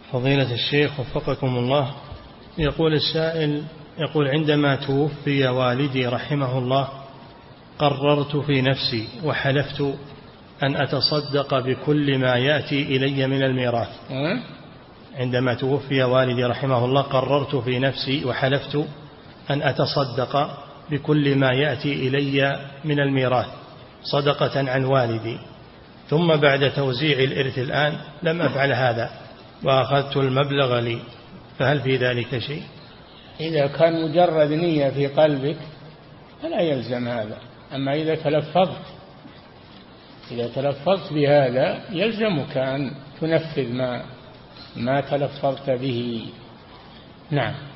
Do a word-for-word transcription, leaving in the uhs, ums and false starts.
فضيلة الشيخ وفقكم الله، يقول السائل، يقول عندما توفي والدي رحمه الله قررت في نفسي وحلفت أن أتصدق بكل ما يأتي إلي من الميراث. عندما توفي والدي رحمه الله قررت في نفسي وحلفت أن أتصدق بكل ما يأتي إلي من الميراث صدقة عن والدي، ثم بعد توزيع الإرث الآن لم أفعل هذا وأخذت المبلغ لي، فهل في ذلك شيء؟ إذا كان مجرد نية في قلبك فلا يلزم هذا، أما إذا تلفظت إذا تلفظت بهذا يلزمك أن تنفذ ما ما تلفظت به. نعم.